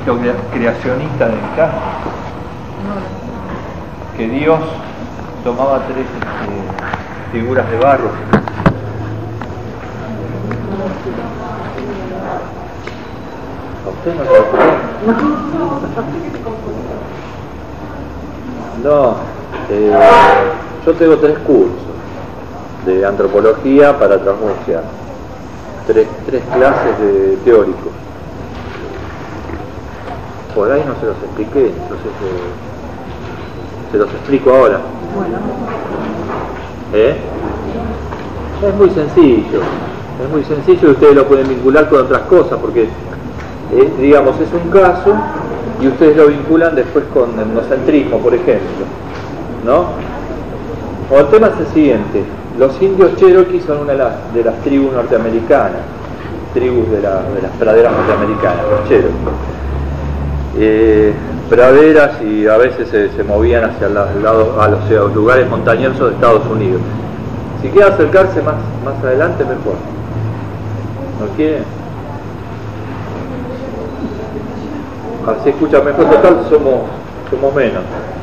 mito creacionista del caso? Que Dios tomaba tres figuras de barro. ¿A usted no se lo ocurrió? No, yo tengo 3 cursos de antropología para transmutar, 3 clases de teóricos. Por ahí no se los expliqué, entonces se los explico ahora. Es muy sencillo y ustedes lo pueden vincular con otras cosas, porque digamos, es un caso y ustedes lo vinculan después con el etnocentrismo, por ejemplo, ¿no? O el tema es el siguiente: los indios Cherokee son una de las tribus norteamericanas, tribus de las praderas norteamericanas, los Cherokee. Praderas, y a veces se movían hacia el lado, a los lugares montañosos de Estados Unidos. Si quiere acercarse más adelante, mejor. ¿No quiere? Así escucha mejor, total somos menos.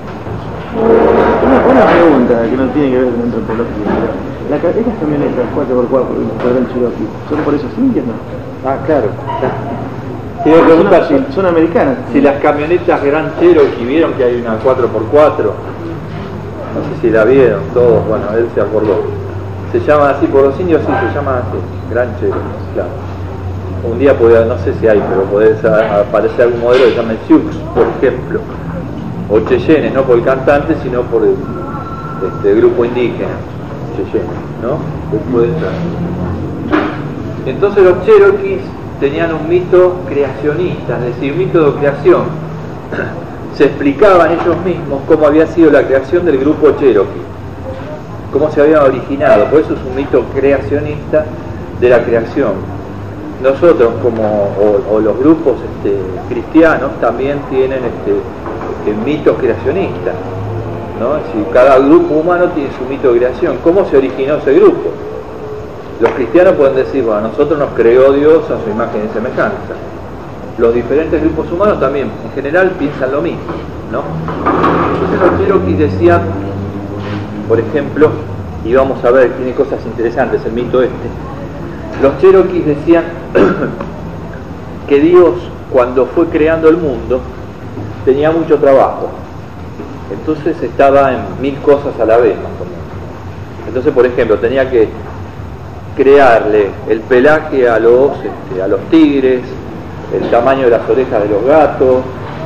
Una pregunta que no tiene que ver con antropología. Esas camionetas 4x4 por el Cherokee, ¿son por esos indios, no? Ah, claro. Quiero preguntar son americanas. Si las camionetas Gran Cherokee, vieron que hay una 4x4, no sé si la vieron todos, bueno, él se acordó. Se llaman así por los indios, sí, se llaman así, Gran Cherokee, claro. Un día puede, no sé si hay, pero puede aparecer algún modelo que se llame Sioux, por ejemplo, o Cheyenne, no por el cantante, sino por el grupo indígena, Cheyenne, ¿no? Puede ser. Entonces los Cherokees tenían un mito creacionista, es decir, un mito de creación. Se explicaban ellos mismos cómo había sido la creación del grupo Cherokee, cómo se había originado. Por eso es un mito creacionista de la creación. Nosotros, o los grupos cristianos, también tienen mitos creacionistas, ¿no? Es decir, cada grupo humano tiene su mito de creación. ¿Cómo se originó ese grupo? Los cristianos pueden decir, bueno, a nosotros nos creó Dios a su imagen y semejanza. Los diferentes grupos humanos también, en general, piensan lo mismo, ¿no? Entonces los Cherokees decían, por ejemplo, y vamos a ver, tiene cosas interesantes el mito los Cherokees decían que Dios, cuando fue creando el mundo, tenía mucho trabajo. Entonces estaba en 1000 cosas a la vez, más o menos. Entonces, por ejemplo, tenía que crearle el pelaje a los tigres, el tamaño de las orejas de los gatos,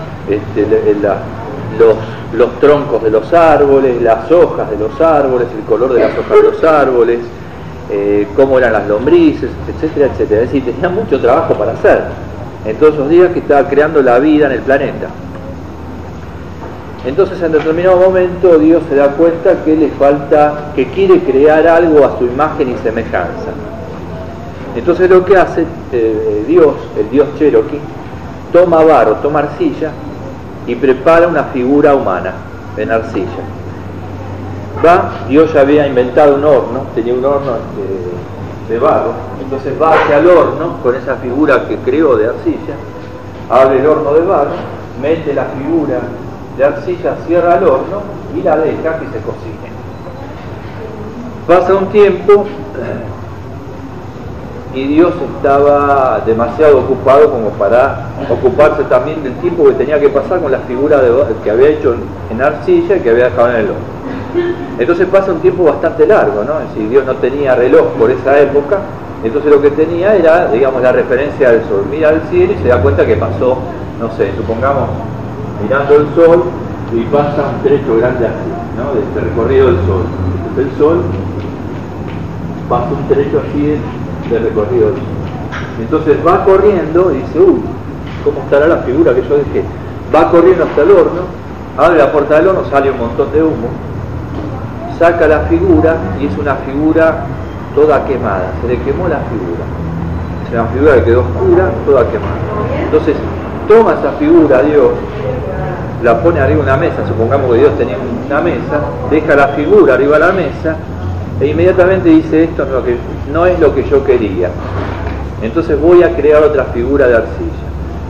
los troncos de los árboles, las hojas de los árboles, el color de las hojas de los árboles, cómo eran las lombrices, etcétera, etcétera. Es decir, tenía mucho trabajo para hacer en todos esos días que estaba creando la vida en el planeta. Entonces, en determinado momento, Dios se da cuenta que le falta, que quiere crear algo a su imagen y semejanza. Entonces, lo que hace Dios, el Dios Cherokee, toma barro, toma arcilla y prepara una figura humana en arcilla. Dios ya había inventado un horno, tenía un horno de barro, entonces va hacia el horno con esa figura que creó de arcilla, abre el horno de barro, mete la figura de arcilla, cierra el horno y la deja que se cocine. Pasa un tiempo y Dios estaba demasiado ocupado como para ocuparse también del tiempo que tenía que pasar con la figura que había hecho en arcilla y que había dejado en el horno. Entonces pasa un tiempo bastante largo, ¿no? Es decir, Dios no tenía reloj por esa época, entonces lo que tenía era, digamos, la referencia del sol. Mira al cielo y se da cuenta que pasó, no sé, supongamos, mirando el sol y pasa un trecho grande así, ¿no? De este recorrido del sol. Entonces el sol pasa un trecho así de recorrido del sol. Entonces va corriendo y dice, ¿cómo estará la figura que yo dejé? Va corriendo hasta el horno, abre la puerta del horno, sale un montón de humo, saca la figura y es una figura toda quemada, se le quemó la figura. Es una figura que quedó oscura, toda quemada. Entonces toma esa figura Dios, la pone arriba de una mesa, supongamos que Dios tenía una mesa, deja la figura arriba de la mesa e inmediatamente dice, esto no es lo que yo quería. Entonces voy a crear otra figura de arcilla.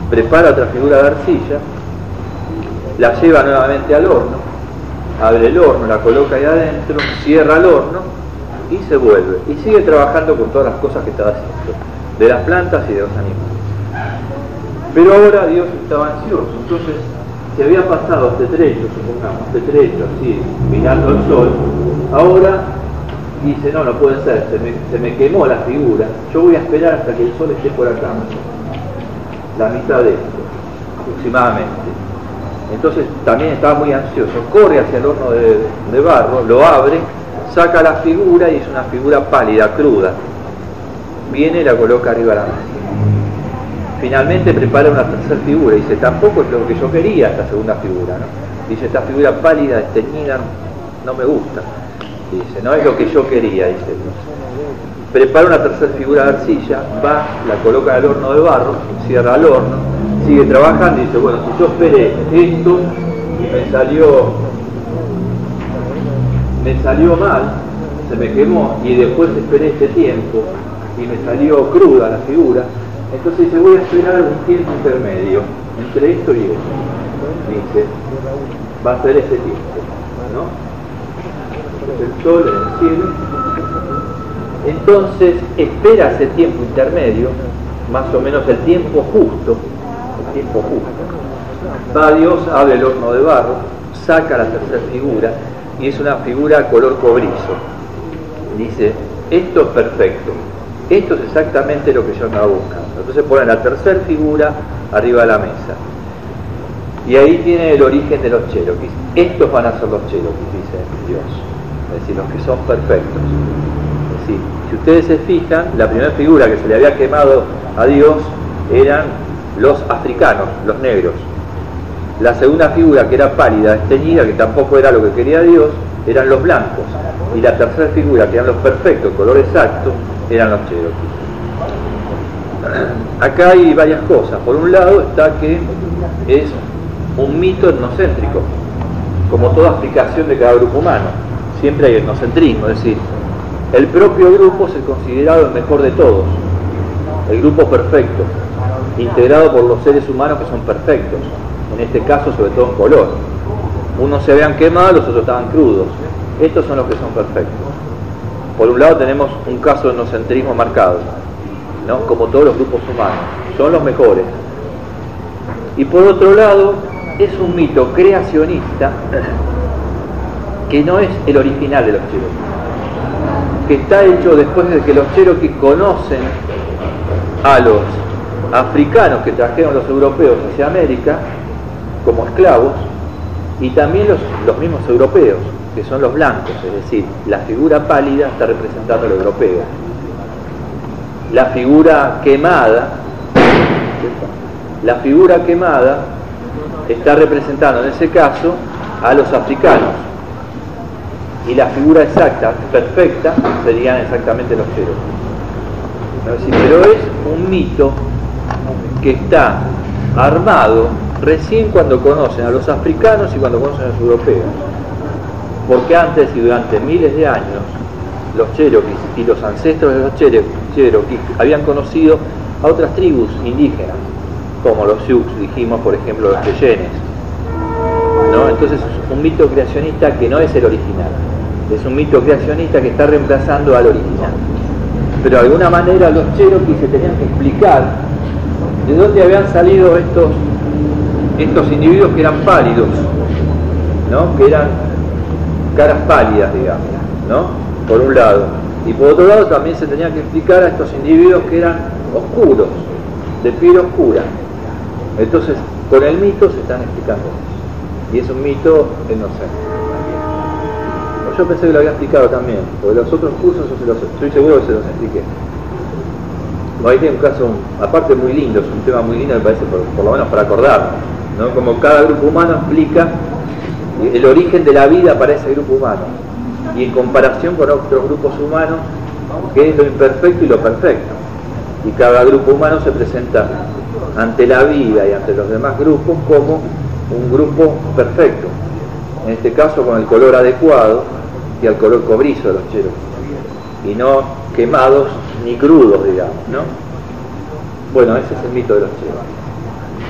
prepara otra figura de arcilla, la lleva nuevamente al horno, abre el horno, la coloca ahí adentro, cierra el horno y se vuelve. Y sigue trabajando con todas las cosas que estaba haciendo, de las plantas y de los animales. Pero ahora Dios estaba ansioso, entonces se había pasado este trecho, supongamos, este trecho así, mirando el sol. Ahora dice, no puede ser, se me quemó la figura, yo voy a esperar hasta que el sol esté por acá, la mitad de esto, aproximadamente. Entonces también estaba muy ansioso, corre hacia el horno de barro, lo abre, saca la figura y es una figura pálida, cruda. Viene y la coloca arriba de la mesa. Finalmente prepara una tercera figura y dice, tampoco es lo que yo quería esta segunda figura, ¿no? Dice, esta figura pálida, desteñida, no me gusta. Dice, no es lo que yo quería, dice Dios. Prepara una tercera figura de arcilla, va, la coloca en el horno de barro, cierra el horno, sigue trabajando y dice, bueno, si yo esperé esto y me salió mal, se me quemó, y después esperé este tiempo y me salió cruda la figura, entonces dice, voy a esperar un tiempo intermedio entre esto y esto. Dice, va a ser ese tiempo, ¿no? El sol en el cielo. Entonces espera ese tiempo intermedio, más o menos el tiempo justo. Va Dios, abre el horno de barro, saca la tercera figura y es una figura color cobrizo. Dice, esto es perfecto, esto es exactamente lo que yo estaba buscando. Entonces pone la tercera figura arriba de la mesa. Y ahí tiene el origen de los cherokees. Estos van a ser los cherokees, dice Dios. Es decir, los que son perfectos. Es decir, si ustedes se fijan, la primera figura que se le había quemado a Dios eran los africanos, los negros. La segunda figura, que era pálida, desteñida, que tampoco era lo que quería Dios, eran los blancos. Y la tercera figura, que eran los perfectos, color exacto, eran los cherokees. Acá hay varias cosas. Por un lado está que es un mito etnocéntrico, como toda explicación de cada grupo humano. Siempre hay etnocentrismo, es decir, el propio grupo es considerado el mejor de todos, el grupo perfecto, integrado por los seres humanos que son perfectos, en este caso sobre todo en color. Unos se habían quemado, los otros estaban crudos. Estos son los que son perfectos. Por un lado tenemos un caso de etnocentrismo marcado, ¿no? Como todos los grupos humanos, son los mejores. Y por otro lado, es un mito creacionista que no es el original de los cherokees, que está hecho después de que los cherokees conocen a los africanos que trajeron los europeos hacia América como esclavos, y también los mismos europeos, que son los blancos, es decir, la figura pálida está representando al europeo. La figura quemada está representando en ese caso a los africanos, y la figura exacta, perfecta, serían exactamente los cherokees. Pero es un mito que está armado recién cuando conocen a los africanos y cuando conocen a los europeos, porque antes y durante miles de años los cherokees y los ancestros de los cherokees habían conocido a otras tribus indígenas, como los Sioux, dijimos, por ejemplo, los Cheyennes, ¿no? Entonces es un mito creacionista que no es el original, es un mito creacionista que está reemplazando al original. Pero de alguna manera los cherokees se tenían que explicar de dónde habían salido estos individuos que eran pálidos, ¿no? Que eran caras pálidas, digamos, ¿no? Por un lado. Y por otro lado también se tenían que explicar a estos individuos que eran oscuros, de piel oscura. Entonces, con el mito se están explicando eso. Y es un mito inocente. Yo pensé que lo había explicado también, porque los otros cursos estoy seguro que se los expliqué. Ahí tiene un caso, aparte muy lindo, es un tema muy lindo, me parece, por lo menos para acordarnos, ¿no? Como cada grupo humano explica el origen de la vida para ese grupo humano, y en comparación con otros grupos humanos, qué es lo imperfecto y lo perfecto. Y cada grupo humano se presenta ante la vida y ante los demás grupos como un grupo perfecto, en este caso con el color adecuado y al color cobrizo de los cherokees, y no quemados ni crudos, digamos, ¿no? Bueno, ese es el mito de los cherokees.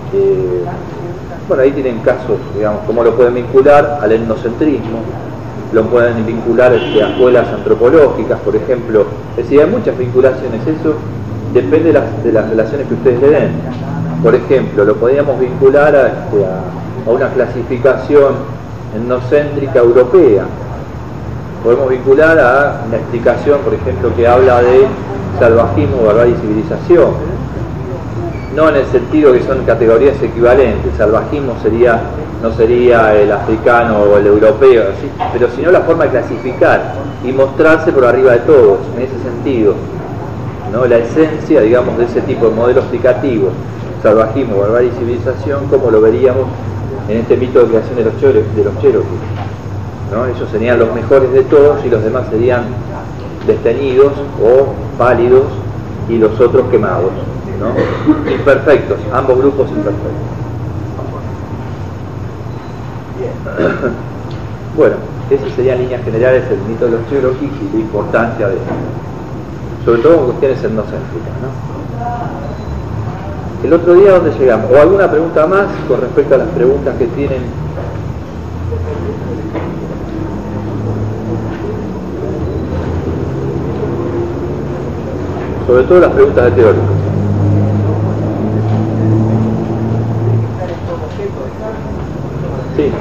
Bueno, ahí tienen casos, digamos, cómo lo pueden vincular al etnocentrismo, lo pueden vincular a escuelas antropológicas, por ejemplo. Es decir, hay muchas vinculaciones, eso depende de las relaciones que ustedes le den. Por ejemplo, lo podríamos vincular a una clasificación etnocéntrica europea. Podemos vincular a una explicación, por ejemplo, que habla de salvajismo, barbarie y civilización. No en el sentido que son categorías equivalentes. Salvajismo no sería el africano o el europeo, ¿sí? Pero sino la forma de clasificar y mostrarse por arriba de todos, en ese sentido, ¿no? La esencia, digamos, de ese tipo de modelo explicativo, salvajismo, barbarie y civilización, como lo veríamos en este mito de creación de los Cherokee, ¿no? Ellos serían los mejores de todos y los demás serían desteñidos o pálidos y los otros quemados, ¿no? Imperfectos, ambos grupos imperfectos. Bueno, ese sería en líneas generales el mito de los Cherokee y la importancia de eso, sobre todo en cuestiones etnocéntricas, ¿no? El otro día, ¿dónde llegamos? ¿O alguna pregunta más con respecto a las preguntas que tienen? Sobre todo las preguntas de teórico. Sí.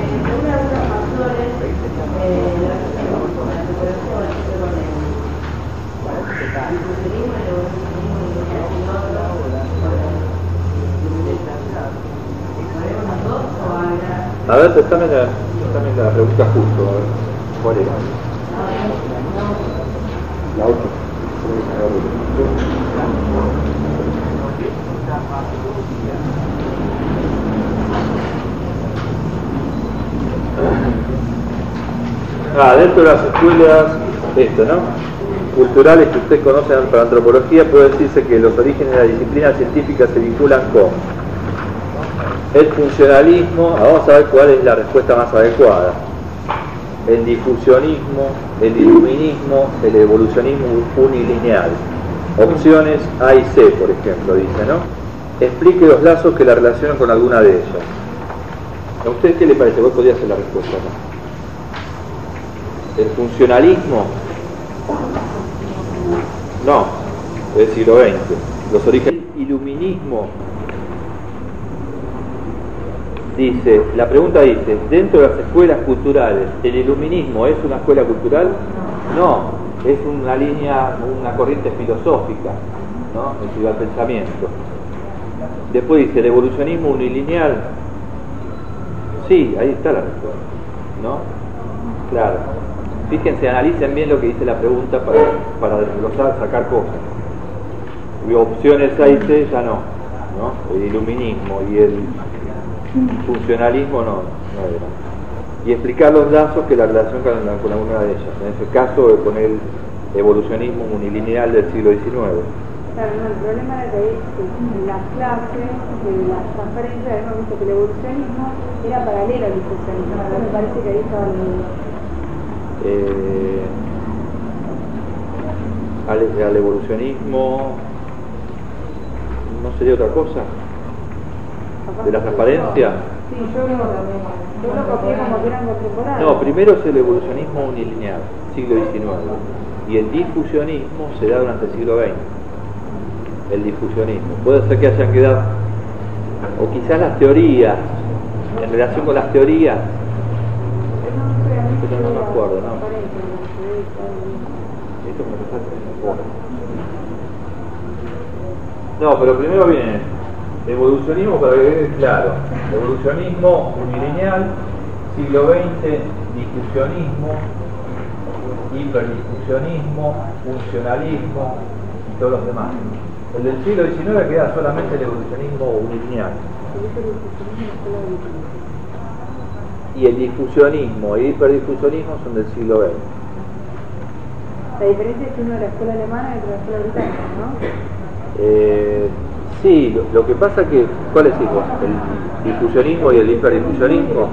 A ver, también la pregunta justo, a ver, ¿cuál era? La 8. Dentro de las escuelas, esto, ¿no? Culturales que ustedes conocen para antropología, puede decirse que los orígenes de la disciplina científica se vinculan con el funcionalismo. Vamos a ver cuál es la respuesta más adecuada. El difusionismo, el iluminismo, el evolucionismo unilineal. Opciones A y C, por ejemplo, dice, ¿no? Explique los lazos que la relacionan con alguna de ellas. ¿A usted qué le parece? Vos podrías hacer la respuesta, ¿no? El funcionalismo, no, es del siglo XX. Los orígenes del iluminismo, dice, la pregunta dice, dentro de las escuelas culturales, ¿el iluminismo es una escuela cultural? No, es una línea, una corriente filosófica, ¿no? El pensamiento. Después dice, ¿el evolucionismo unilineal? Sí, ahí está la respuesta, ¿no? Claro. Fíjense, analicen bien lo que dice la pregunta para desglosar, sacar cosas. Y opciones A y C ya no, ¿no? El iluminismo y el funcionalismo no era. Y explicar los lazos que la relación con alguna de ellas. En este caso, con el evolucionismo unilineal del siglo XIX. Claro, no, el problema era que en las clases, en las transferencias, hemos visto que el evolucionismo era paralelo al discusionismo. Me parece que ahí estaba al evolucionismo, ¿no sería otra cosa? ¿De la transparencia? Sí, yo lo copié como que eran contemporáneos. No, primero es el evolucionismo unilineal, siglo XIX, y el difusionismo se da durante el siglo XX. El difusionismo. Puede ser que hayan quedado, o quizás las teorías, en relación con las teorías, pero no me acuerdo, ¿no? Esto me resalta. No, pero primero viene evolucionismo para que quede claro. Evolucionismo unilineal, siglo XX, difusionismo, hiperdifusionismo, funcionalismo y todos los demás. El del siglo XIX queda solamente el evolucionismo unilineal. Y el difusionismo y el hiperdifusionismo son del siglo XX. La diferencia es que uno de la escuela alemana y otro de la escuela británica, ¿no? Sí, lo que pasa que, ¿cuál es vos? ¿El difusionismo y el hiperdifusionismo?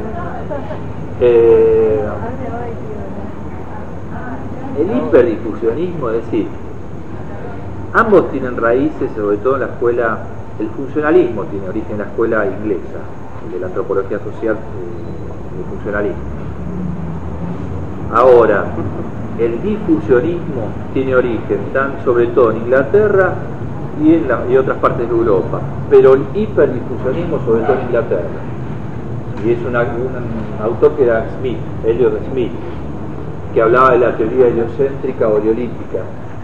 El hiperdifusionismo, es decir, ambos tienen raíces, sobre todo en la escuela El funcionalismo tiene origen en la escuela inglesa, el de la antropología social, el funcionalismo. Ahora, el difusionismo tiene origen sobre todo en Inglaterra y otras partes de Europa, pero el hiperdifusionismo sobre todo en Inglaterra. Y es un autor que era Smith, Elliot Smith, que hablaba de la teoría heliocéntrica o heliolítica.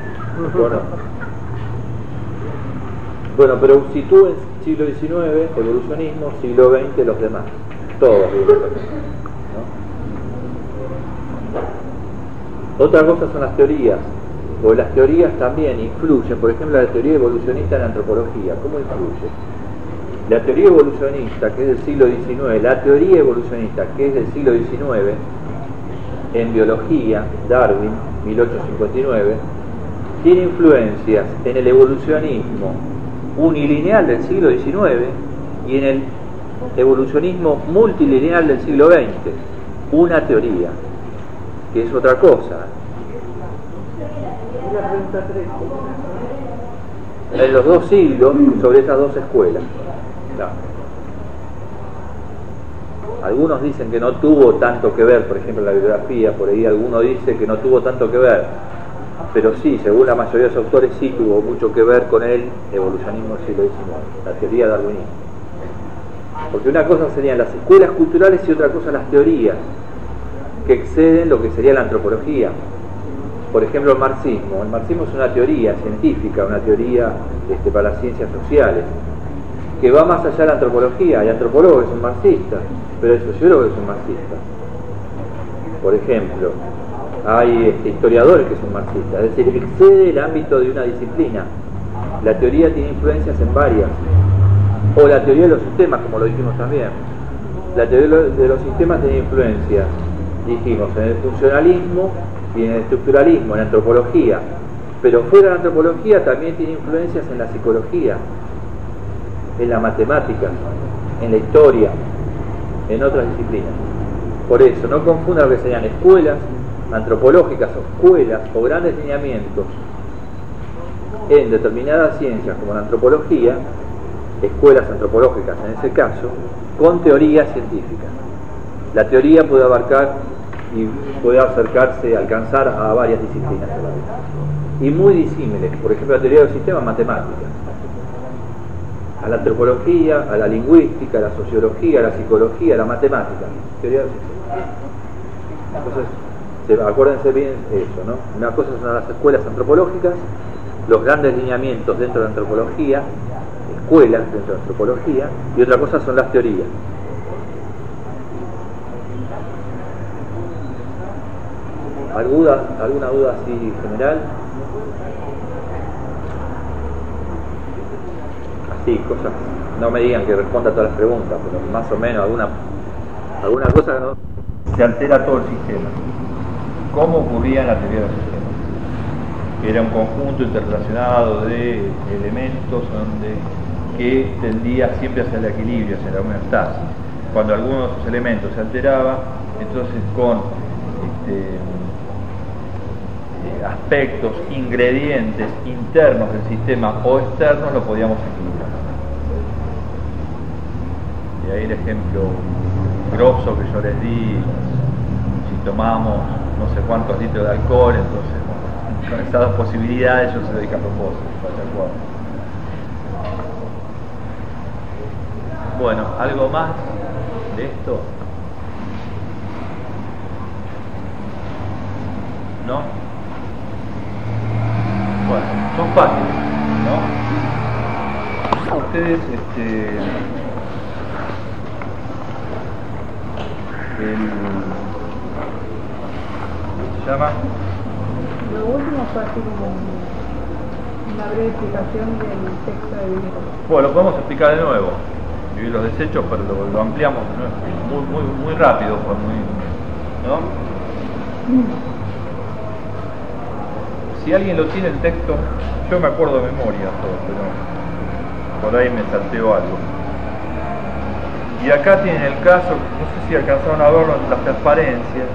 Bueno, pero sitúa en siglo XIX evolucionismo, siglo XX los demás, todos. ¿No? Otra cosa son las teorías, porque las teorías también influyen. Por ejemplo, la teoría evolucionista en la antropología, ¿cómo influye? La teoría evolucionista, que es del siglo XIX, la teoría evolucionista, que es del siglo XIX, en biología, Darwin, 1859, tiene influencias en el evolucionismo unilineal del siglo XIX y en el evolucionismo multilineal del siglo XX. Una teoría, que es otra cosa. En los dos siglos, sobre esas dos escuelas. No. Algunos dicen que no tuvo tanto que ver, por ejemplo, la bibliografía, por ahí alguno dice que no tuvo tanto que ver, pero sí, según la mayoría de los autores, sí tuvo mucho que ver con el evolucionismo del siglo XIX, la teoría darwinista. Porque una cosa serían las escuelas culturales y otra cosa las teorías, que exceden lo que sería la antropología. Por ejemplo, el marxismo. El marxismo es una teoría científica, una teoría para las ciencias sociales, que va más allá de la antropología. Hay antropólogos que son marxistas, pero hay sociólogos que son marxistas. Por ejemplo, hay historiadores que son marxistas, es decir, excede el ámbito de una disciplina. La teoría tiene influencias en varias, o la teoría de los sistemas, como lo dijimos también. La teoría de los sistemas tiene influencias, dijimos, en el funcionalismo y en el estructuralismo, en la antropología, pero fuera de la antropología también tiene influencias en la psicología, en la matemática, en la historia, en otras disciplinas. Por eso, no confundan lo que serían escuelas antropológicas o escuelas o grandes lineamientos en determinadas ciencias como la antropología, escuelas antropológicas en ese caso, con teorías científicas. La teoría puede abarcar y puede acercarse, alcanzar a varias disciplinas a la vez. Y muy disímiles, por ejemplo la teoría de los sistemas matemáticas, a la antropología, a la lingüística, a la sociología, a la psicología, a la matemática, teoría de los sistemas. Entonces, acuérdense bien eso, ¿no? Una cosa son las escuelas antropológicas, los grandes lineamientos dentro de la antropología, escuelas dentro de la antropología, y otra cosa son las teorías. ¿Alguna duda así general? Así, cosas, no me digan que responda a todas las preguntas, pero más o menos alguna cosa que no se altera todo el sistema. ¿Cómo ocurría en la teoría del sistema? Que era un conjunto interrelacionado de elementos que tendía siempre hacia el equilibrio, hacia la homeostasis. Cuando alguno de esos elementos se alteraba, entonces con aspectos, ingredientes internos del sistema o externos lo podíamos equilibrar. Y ahí el ejemplo grosso que yo les di, si tomamos no sé cuántos litros de alcohol, entonces con esas dos posibilidades yo se lo dije a propósito, ¿de acuerdo? Bueno, ¿algo más de esto? ¿No? Bueno, son fáciles, ¿no? Ustedes, ¿cómo se llama? Lo último fue así como una breve explicación del texto de Viveco. Bueno, lo podemos explicar de nuevo. Y los desechos, pero lo ampliamos muy rápido, pues ¿no? Si alguien lo tiene el texto, yo me acuerdo de memoria todo, pero por ahí me salteó algo. Y acá tienen el caso, no sé si alcanzaron a verlo en las transparencias.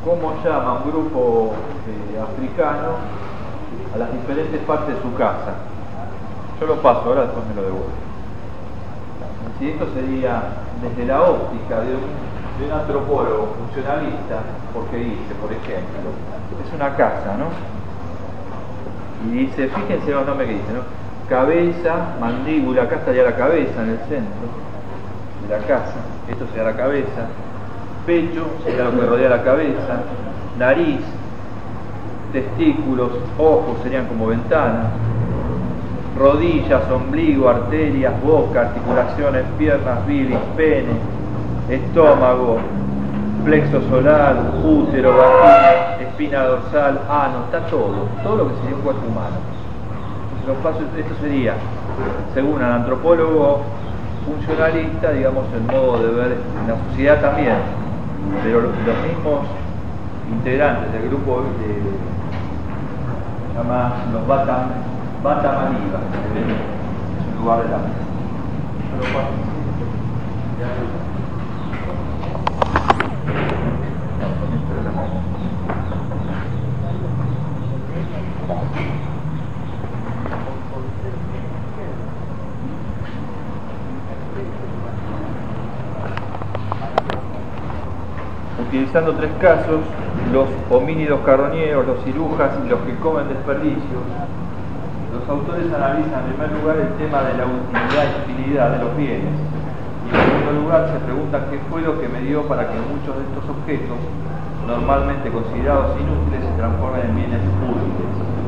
cómo llama un grupo africano a las diferentes partes de su casa. Yo lo paso, ahora después me lo devuelvo. Si esto sería desde la óptica de un antropólogo funcionalista, porque dice, por ejemplo, es una casa, ¿no? Y dice, fíjense los nombres que dice, ¿no? Cabeza, mandíbula, acá estaría la cabeza en el centro de la casa, esto sería la cabeza, pecho sería lo que rodea la cabeza, nariz, testículos, ojos serían como ventanas, rodillas, ombligo, arterias, boca, articulaciones, piernas, bilis, pene, estómago, plexo solar, útero, vagina, espina dorsal, ano, está todo lo que sería un cuerpo humano. Esto sería, según el antropólogo funcionalista, digamos, el modo de ver en la sociedad también, pero los mismos integrantes del grupo se llama los Batamalivas, es un lugar de la utilizando tres casos, los homínidos carroñeros, los cirujas y los que comen desperdicios. Los autores analizan en primer lugar el tema de la utilidad y utilidad de los bienes y en segundo lugar se preguntan qué fue lo que me dio para que muchos de estos objetos normalmente considerados inútiles se transformen en bienes útiles.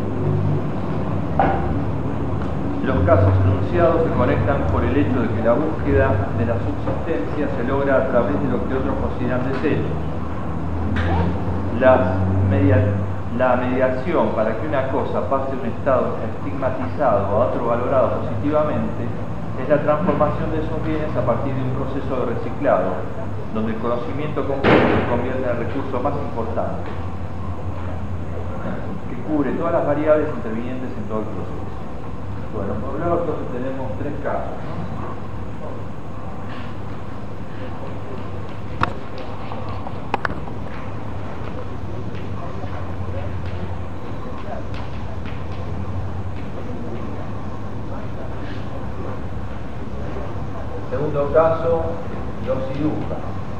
Los casos enunciados se conectan por el hecho de que la búsqueda de la subsistencia se logra a través de lo que otros consideran desechos. La mediación para que una cosa pase de un estado estigmatizado a otro valorado positivamente es la transformación de esos bienes a partir de un proceso de reciclado, donde el conocimiento completo se convierte en el recurso más importante, que cubre todas las variables intervinientes en todo el proceso. Bueno, por un lado entonces tenemos tres casos, ¿no? Segundo caso, los cirujas.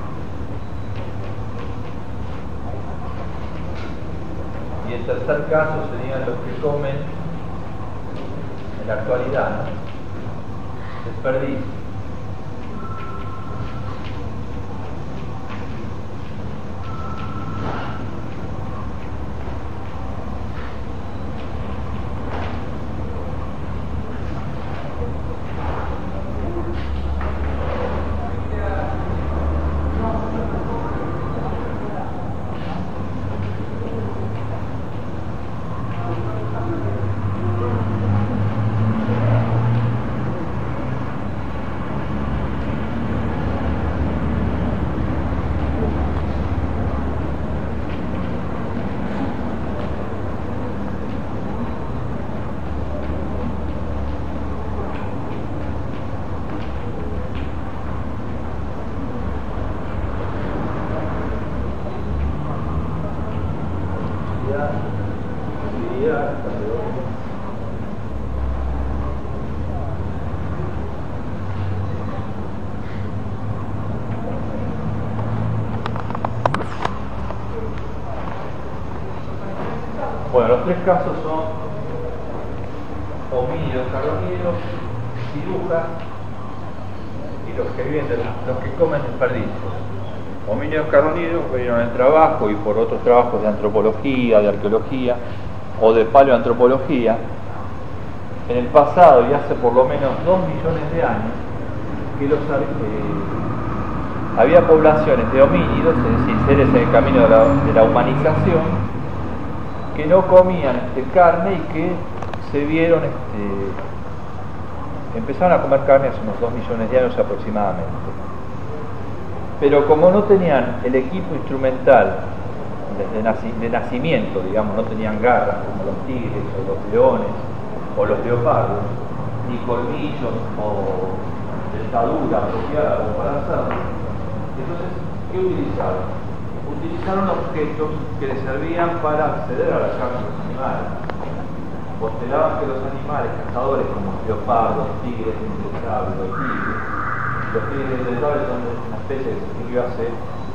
Y el tercer caso serían los que comen en la actualidad, ¿no? Desperdicio. Bueno, los tres casos son homínidos carroñeros, cirujas y los que viven los que comen desperdicios. Homínidos carroñeros vinieron en el trabajo y por otros trabajos de antropología, de arqueología o de paleoantropología en el pasado y hace por lo menos 2 millones de años que había poblaciones de homínidos, es decir, seres en el camino de la humanización, que no comían carne y que se vieron, empezaron a comer carne hace unos 2 millones de años aproximadamente. Pero como no tenían el equipo instrumental de nacimiento, digamos, no tenían garras como los tigres o los leones o los leopardos, ni colmillos o dentadura apropiada para hacerlo, entonces, ¿qué utilizaban? utilizaron objetos que les servían para acceder a la carne de los animales. Postulaban que los animales cazadores como leopardos, tigres, intestables, los tigres intestables son una especie que se extinguió hace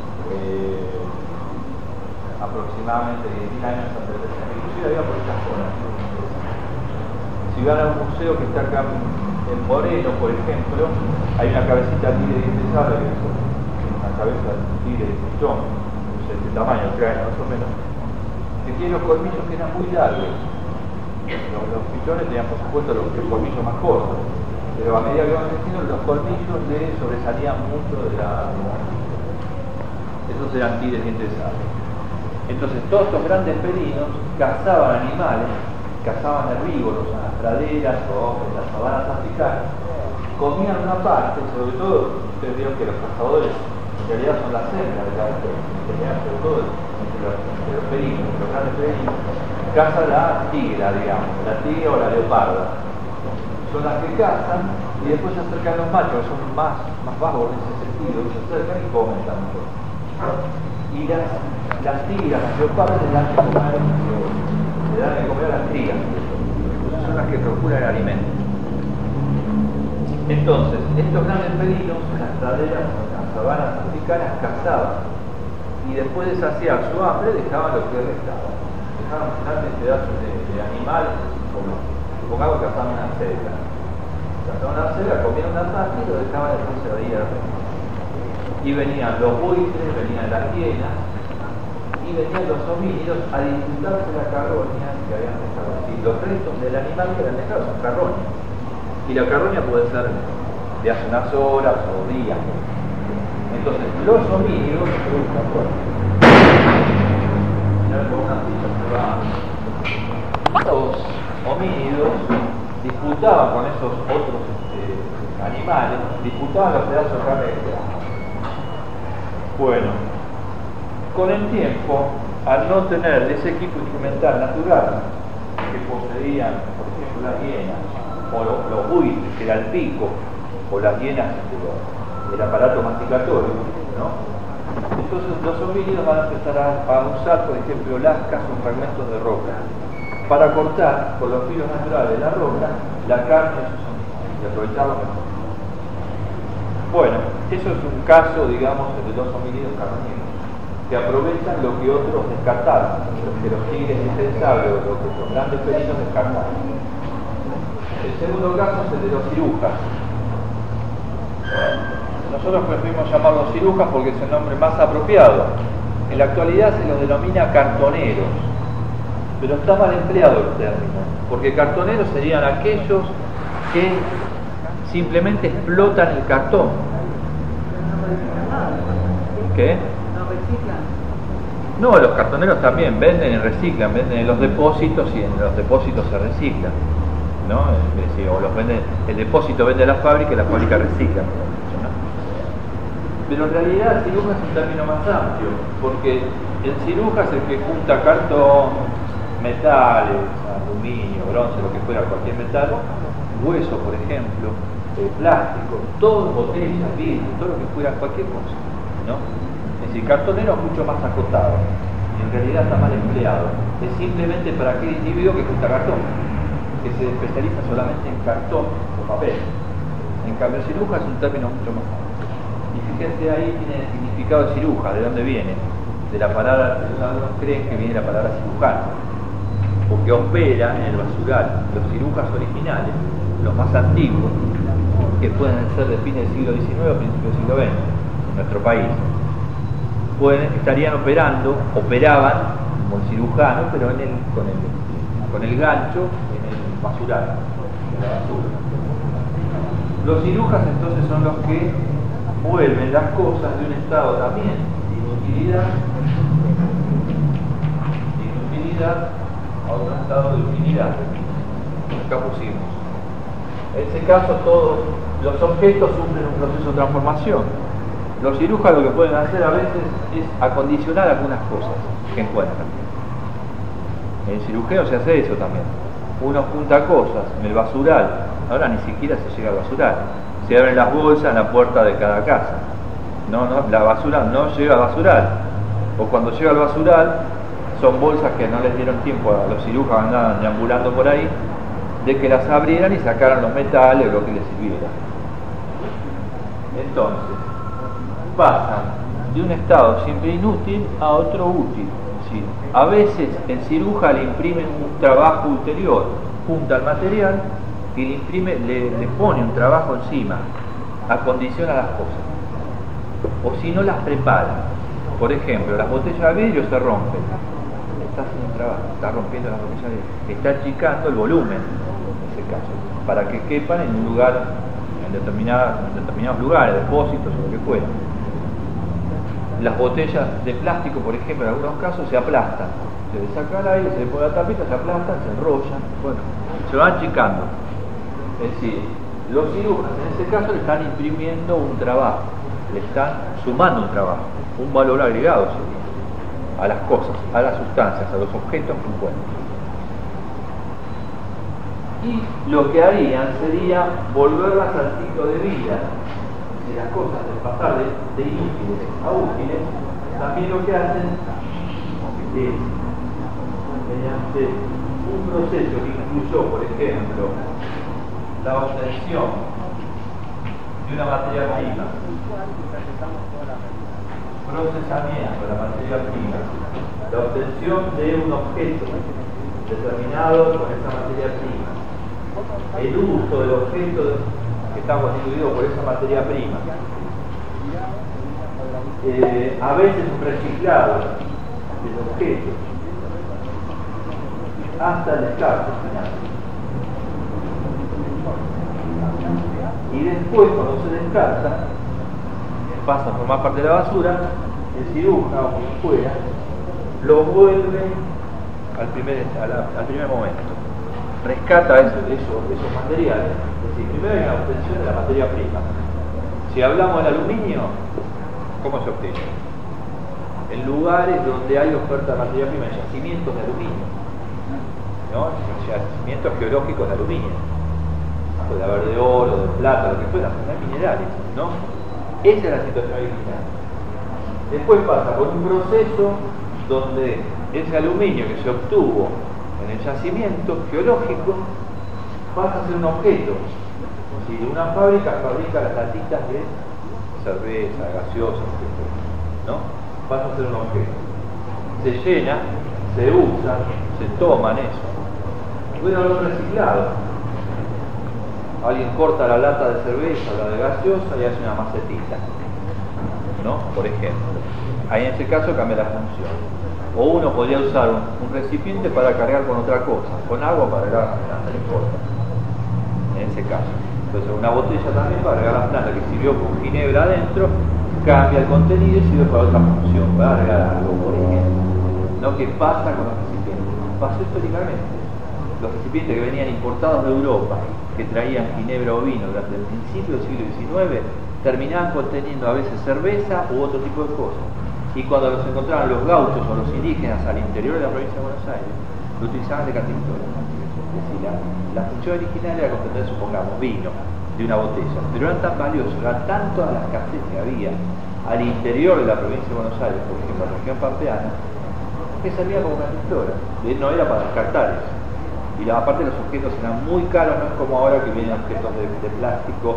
aproximadamente 10.000 años antes de la inclusive había por estas zonas. Si van a un museo que está acá en Moreno, por ejemplo, hay una cabecita de tigre de dientes sables, que es una cabeza de tigre de pichón, no sé de tamaño, el cráneo más o menos, que tiene los colmillos que eran muy largos. Los pichones tenían por supuesto los colmillos más cortos, pero a medida que van creciendo los colmillos le sobresalían mucho de la... Esos eran tigres de dientes sables. Entonces todos estos grandes felinos cazaban animales, cazaban herbívoros en las praderas o en las sabanas africanas, comían una parte, sobre todo, ustedes vieron que los cazadores en realidad son las hembras de cada especie, en general, sobre todo entre los felinos, los grandes felinos, caza la tigra, digamos, la tigra o la leoparda. Son las que cazan y después se acercan los machos, que son más bajos en ese sentido, se acercan y comen también. Y las tigras, las leopardas le dan de comer a las tigras, son las que procuran el alimento. Entonces, estos grandes felinos en las praderas, en las sabanas africanas, cazaban y después de saciar su hambre dejaban lo que restaba. Dejaban grandes pedazos de animales, como supongamos que cazaban una cebra. Cazaban una cebra, comían una parte y lo dejaban después se veía. Y venían los buitres, venían las hienas y venían los homínidos a disfrutarse la carroña que habían dejado. Y los restos del animal que habían dejado son carroñas. Y la carroña puede ser de hace unas horas o días. Entonces, los homínidos los homínidos disputaban con esos otros animales, disputaban los pedazos de carne que quedaban. Bueno, con el tiempo, al no tener ese equipo instrumental natural que poseían, por ejemplo, las hienas, o los buitres, que era el pico, o las hienas del aparato masticatorio, ¿no? Entonces los homínidos van a empezar a usar, por ejemplo, lascas o fragmentos de roca para cortar con los filos naturales de la roca la carne de sus animales y aprovecharlo mejor. Bueno, eso es un caso, digamos, de los homínidos carroñeros, que aprovechan lo que otros descartaron, lo que los tigres indispensables o lo que los grandes felinos descartaron. El segundo caso es el de los cirujas. Nosotros preferimos llamarlos cirujas porque es el nombre más apropiado. En la actualidad se los denomina cartoneros, pero está mal empleado el término, porque cartoneros serían aquellos que simplemente explotan el cartón. ¿Qué? No, los cartoneros también venden y reciclan, venden en los depósitos y en los depósitos se reciclan, ¿no? Es decir, o los venden, el depósito vende a la fábrica y la fábrica recicla. Pero en realidad ciruja es un término más amplio, porque el ciruja es el que junta cartón, metales, aluminio, bronce, lo que fuera, cualquier metal, hueso, por ejemplo, plástico, todo, botellas, vidrio, todo lo que fuera, cualquier cosa, ¿no? Es decir, cartonero es mucho más acotado, y en realidad está mal empleado. Es simplemente para aquel individuo que junta cartón, que se especializa solamente en cartón o papel. En cambio, ciruja es un término mucho más amplio. Y fíjense ahí tiene el significado de ciruja, ¿de dónde viene? De la palabra, algunos creen que viene la palabra cirujano, porque opera en el basural. Los cirujas originales, los más antiguos, que pueden ser de fines del siglo XIX o principios del siglo XX, en nuestro país, estarían operaban como el cirujano, pero con el gancho en el basural, en la basura. Los cirujas entonces son los que vuelven las cosas de un estado también de inutilidad a otro estado de utilidad. Acá pusimos. En ese caso todos los objetos sufren un proceso de transformación. Los cirujas lo que pueden hacer a veces es acondicionar algunas cosas que encuentran. En el cirujano se hace eso también. Uno junta cosas en el basural, ahora ni siquiera se llega al basural. Se abren las bolsas en la puerta de cada casa. No, la basura no llega al basural, O cuando llega al basural, son bolsas que no les dieron tiempo a los cirujanos, andaban deambulando por ahí, de que las abrieran y sacaran los metales o lo que les sirviera. Entonces, pasan de un estado siempre inútil a otro útil. Sí. A veces el cirujano le imprime un trabajo ulterior, junta el material y le imprime, le pone un trabajo encima, acondiciona las cosas. O si no, las prepara. Por ejemplo, las botellas de vidrio se rompen. Está haciendo un trabajo, está rompiendo las botellas de vidrio. Está achicando el volumen, en ese caso, para que quepan en un lugar, en determinados lugares, depósitos o lo que fuera. Las botellas de plástico, por ejemplo, en algunos casos se aplastan. Se le saca el aire, se le pone la tapita, se aplastan, se enrollan, bueno, se van achicando. Es decir, los cirujanos en ese caso le están imprimiendo un trabajo, le están sumando un trabajo, un valor agregado a las cosas, a las sustancias, a los objetos que encuentran. Y lo que harían sería volverlas al ciclo de vida. Si las cosas de pasar de inútiles a útiles, también lo que hacen es, mediante un proceso que incluyó, por ejemplo, la obtención de una materia prima, procesamiento de la materia prima, la obtención de un objeto determinado con esa materia prima, el uso del objeto que está constituido por esa materia prima, a veces un reciclado del objeto hasta el descarte final. Y después, cuando se descarta, pasa a formar parte de la basura, el cirujano o quien fuera lo vuelve al primer momento, rescata esos materiales. Es decir, primero hay una obtención de la materia prima. Si hablamos del aluminio, ¿cómo se obtiene? En lugares donde hay oferta de materia prima, en yacimientos de aluminio, ¿no? Yacimientos geológicos de aluminio, puede haber de oro, de plata, lo que fuera, no hay minerales, ¿no? Esa es la situación original. Después pasa por un proceso donde ese aluminio que se obtuvo en el yacimiento geológico pasa a ser un objeto. Si una fábrica fabrica las latitas de cerveza, gaseosa, ¿no? Pasa a ser un objeto. Se llena, se usa, se toman eso. Puede haber un reciclado. Alguien corta la lata de cerveza o la de gaseosa y hace una macetita, ¿no? Por ejemplo. Ahí en ese caso cambia la función. O uno podría usar un recipiente para cargar con otra cosa, con agua para regar las plantas, no importa. En ese caso. Entonces una botella también para regar las plantas que sirvió con ginebra adentro, cambia el contenido y sirve para otra función, para regar algo, por ejemplo. ¿No? ¿Qué pasa con los recipientes? Pasó históricamente. Los recipientes que venían importados de Europa, que traían ginebra o vino durante el principio del siglo XIX, terminaban conteniendo a veces cerveza u otro tipo de cosas. Y cuando los encontraban los gauchos o los indígenas al interior de la provincia de Buenos Aires, lo utilizaban de cantimplora. Es decir, la función original era contener, supongamos, vino de una botella, pero eran tan valiosos, eran tanto a la escasez que había al interior de la provincia de Buenos Aires, por ejemplo, la región pampeana, que servía como cantimplora. No era para descartar eso. Y aparte los objetos eran muy caros, no es como ahora que vienen objetos de plástico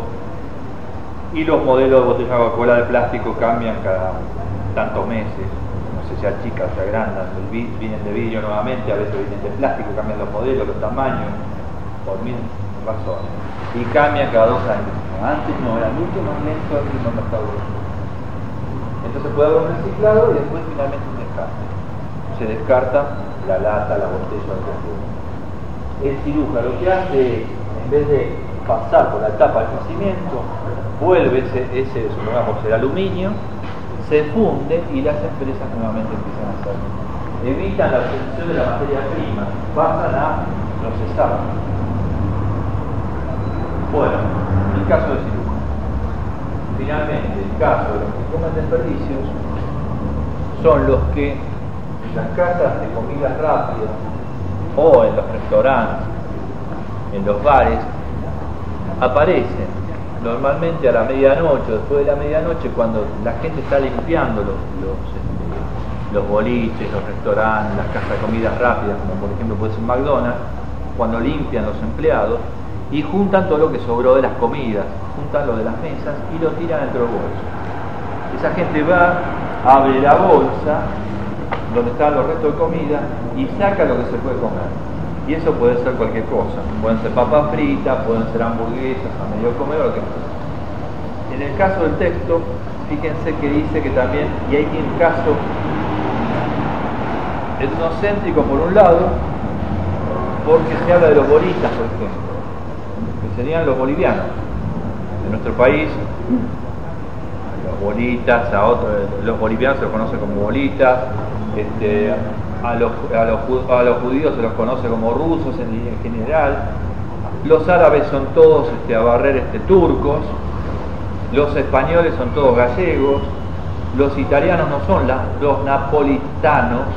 y los modelos de botella de Coca-Cola de plástico cambian cada tantos meses, no sé si achican o se agrandan, vienen de vidrio nuevamente, a veces vienen de plástico, cambian los modelos, los tamaños, por mil razones, y cambian cada 2 años. Antes no, era mucho más lento el ritmo del mercado. Entonces puede haber un reciclado y después finalmente un descarte. Se descarta la lata, la botella, el consumo. El cirujano lo que hace es, en vez de pasar por la etapa del yacimiento, vuelve supongamos, el aluminio, se funde y las empresas nuevamente empiezan a hacerlo. Evitan la obtención de la materia prima, pasan a procesar. Bueno, el caso de cirujano. Finalmente, el caso de los que comen desperdicios son los que en las casas de comida rápida o en los restaurantes, en los bares, aparecen normalmente a la medianoche, después de la medianoche, cuando la gente está limpiando los boliches, los restaurantes, las casas de comidas rápidas, como por ejemplo puede ser McDonald's, cuando limpian los empleados y juntan todo lo que sobró de las comidas, juntan lo de las mesas y lo tiran dentro del bolso. Esa gente va, abre la bolsa donde están los restos de comida y saca lo que se puede comer. Y eso puede ser cualquier cosa, pueden ser papas fritas, pueden ser hamburguesas a medio comer o lo que sea. En el caso del texto, fíjense que dice que también, y hay un caso etnocéntrico por un lado, porque se habla de los bolistas, por ejemplo, que serían los bolivianos. En nuestro país, los bolitas, los bolivianos se los conoce como bolitas, a los judíos se los conoce como rusos en general, los árabes son todos a barrer turcos, los españoles son todos gallegos, los italianos no son los napolitanos,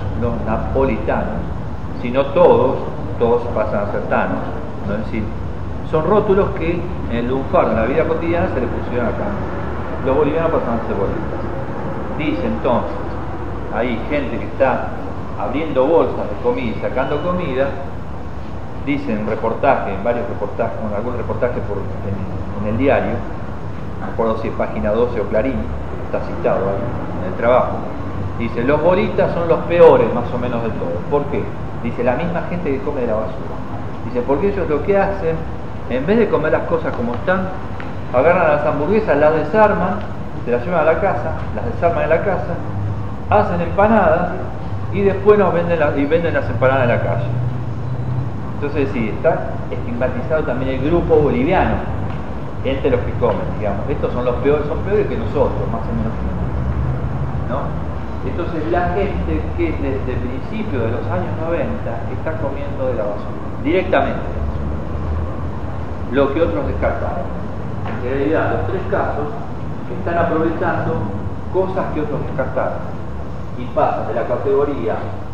sino todos pasan a ser tanos, ¿no? Es decir, son rótulos que en el lunfardo, en la vida cotidiana, se le pusieron acá. Los bolivianos pasan a ser bolitas. Dice entonces, hay gente que está abriendo bolsas de comida y sacando comida, dicen reportaje, en varios reportajes, en algún reportaje en el diario, no me acuerdo si es página 12 o Clarín, está citado ahí en el trabajo, dice, los bolitas son los peores más o menos de todos. ¿Por qué? Dice, la misma gente que come de la basura. Dice, porque ellos lo que hacen, en vez de comer las cosas como están, agarran las hamburguesas, las desarman, se las llevan a la casa, las desarman en la casa, hacen empanadas y después venden las empanadas en la calle. Entonces sí, está estigmatizado también el grupo boliviano entre los que comen, digamos. Estos son los peores, son peores que nosotros, más o menos, ¿no? Entonces la gente que desde el principio de los años 90 está comiendo de la basura, directamente, lo que otros descartaron. En realidad, los tres casos están aprovechando cosas que otros descartaron y pasan de la categoría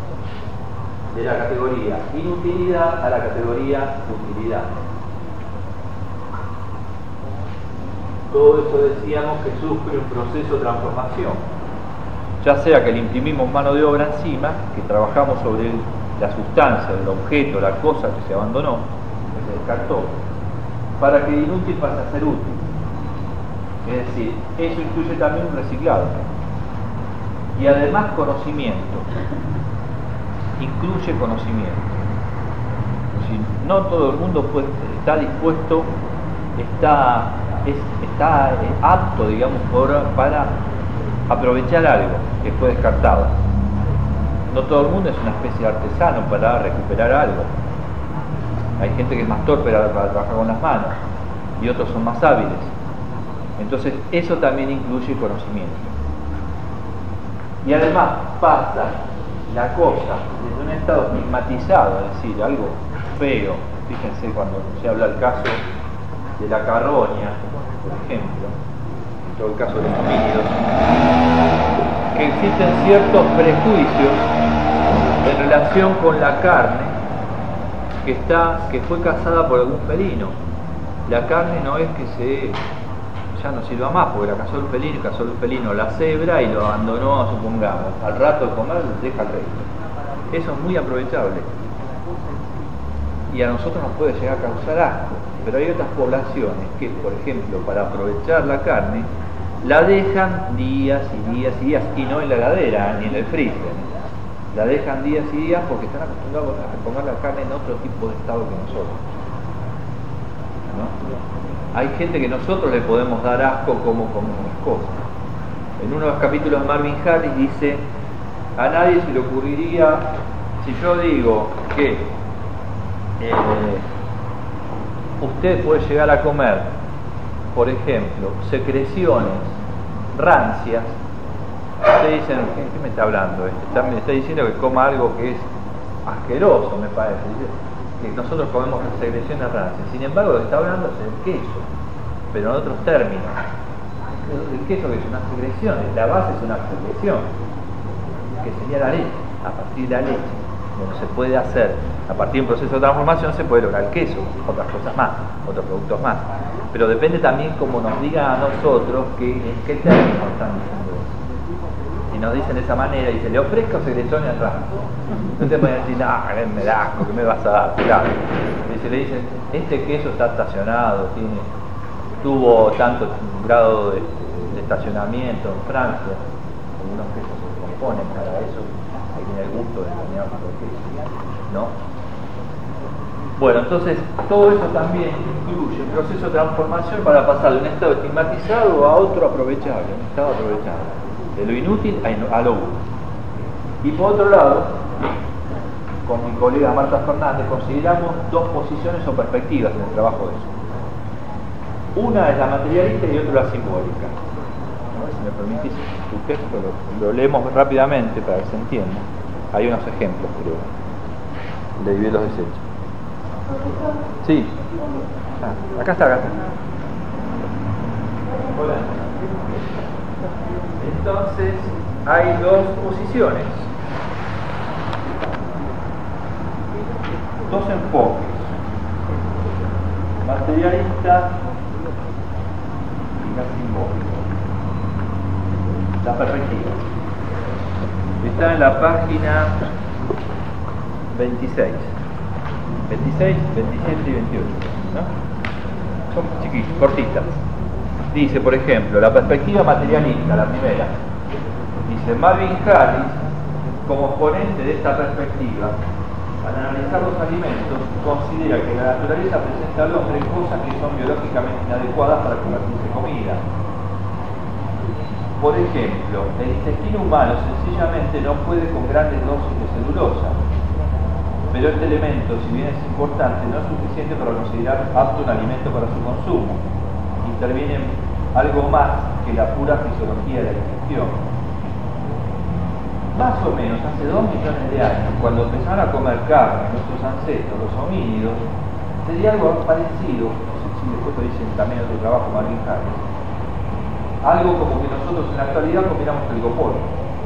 inutilidad a la categoría utilidad. Todo eso decíamos que sufre un proceso de transformación, ya sea que le imprimimos mano de obra encima, que trabajamos sobre la sustancia del objeto, la cosa que se abandonó, que se descartó, para que de inútil pase a ser útil. Es decir, eso incluye también un reciclado. Y además conocimiento. Incluye conocimiento. Es decir, no todo el mundo está dispuesto, está apto, digamos, para aprovechar algo que fue descartado. No todo el mundo es una especie de artesano para recuperar algo. Hay gente que es más torpe para trabajar con las manos y otros son más hábiles. Entonces eso también incluye conocimiento. Y además pasa la cosa desde un estado estigmatizado, es decir, algo feo. Fíjense cuando se habla del caso de la carroña, por ejemplo, en todo el caso de los homínidos, que existen ciertos prejuicios en relación con la carne que fue cazada por algún felino. La carne no es que ya no sirva más, porque la cazó el felino la cebra y lo abandonó, supongamos, al rato de comer deja el resto. Eso es muy aprovechable y a nosotros nos puede llegar a causar asco, pero hay otras poblaciones que, por ejemplo, para aprovechar la carne la dejan días y días y días, y no en la heladera ni en el freezer, la dejan días y días porque están acostumbrados a comer la carne en otro tipo de estado que nosotros, ¿no? Hay gente que nosotros le podemos dar asco como comemos las cosas. En uno de los capítulos de Marvin Harris dice, a nadie se le ocurriría, si yo digo que usted puede llegar a comer, por ejemplo, secreciones rancias, ustedes dicen, ¿qué me está hablando? Me está diciendo que coma algo que es asqueroso, me parece. Que nosotros comemos secreciones rancias. Sin embargo, lo que está hablando es el queso, pero en otros términos. El queso que es una secreción, la base es una secreción, que sería la leche. A partir de la leche, lo que se puede hacer, a partir de un proceso de transformación, se puede lograr el queso, otras cosas más, otros productos más. Pero depende también como nos digan a nosotros en qué términos están diciendo eso. Si nos dicen de esa manera, dice, le ofrezco secretones atrás. No te pueden decir, no, me da asco, ¿qué me vas a dar? Claro. Dice, le dicen, este queso está estacionado, tuvo tanto grado de estacionamiento en Francia, algunos quesos se componen para eso, ahí tiene el gusto de determinado tipo de queso, ¿no? Bueno, entonces todo eso también incluye un proceso de transformación para pasar de un estado estigmatizado a otro aprovechable, un estado aprovechable, de lo inútil a lo útil. Y por otro lado, con mi colega Marta Fernández consideramos dos posiciones o perspectivas en el trabajo de eso. Una es la materialista y otra la simbólica. ¿No? Si me permitís tu texto, lo leemos rápidamente para que se entienda. Hay unos ejemplos, pero le dividí los desechos. Sí. Acá está. Hola. Entonces, hay dos posiciones, dos enfoques, materialista y la simbólica. La perspectiva está en la página 26, 27 y 28, ¿no? Son chiquitos, cortitas. Dice, por ejemplo, la perspectiva materialista, la primera. Dice, Marvin Harris, como exponente de esta perspectiva, al analizar los alimentos, considera que la naturaleza presenta al hombre cosas que son biológicamente inadecuadas para convertirse en comida. Por ejemplo, el intestino humano sencillamente no puede con grandes dosis de celulosa, pero este elemento, si bien es importante, no es suficiente para considerar apto un alimento para su consumo. Interviene algo más que la pura fisiología de la digestión. Más o menos hace 2 millones de años, cuando empezaron a comer carne nuestros ancestros, los homínidos, sería algo parecido, no sé si después lo dicen también en otro trabajo, Marvin Harris, algo como que nosotros en la actualidad comiéramos telgopor.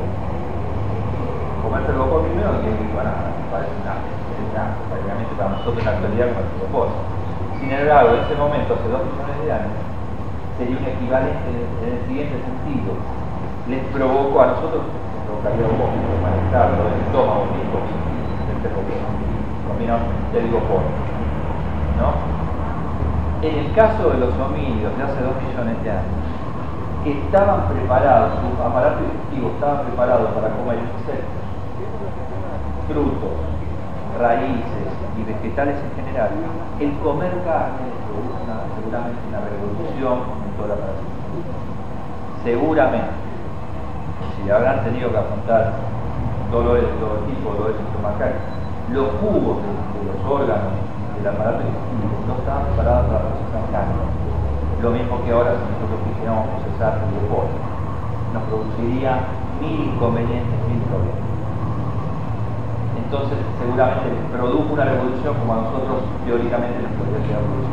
Comer telgopor primero no tiene que ir para nada, parece nada, prácticamente para nosotros en la actualidad comer telgopor. Sin embargo, en ese momento, hace 2 millones de años, sería un equivalente en el siguiente sentido. Les provocó a nosotros, provocaría un vómito, malestar, dolor de estómago, picos, comieron telgopor, ¿no? En el caso de los homínidos de hace 2 millones de años, estaban preparados, su aparato digestivo estaba preparado para comer insectos, frutos, raíces y vegetales en general. El comer carne produce seguramente una revolución en toda la plaza. Seguramente, si habrán tenido que afrontar dolores de todo tipo, dolores estomacales, los jugos de los órganos del aparato digestivo no estaban preparados para procesar carne. Lo mismo que ahora si nosotros quisiéramos procesar el deporte, nos produciría 1000 inconvenientes, 1000 problemas. Entonces seguramente les produjo una revolución como a nosotros teóricamente nos podría llegar a producir.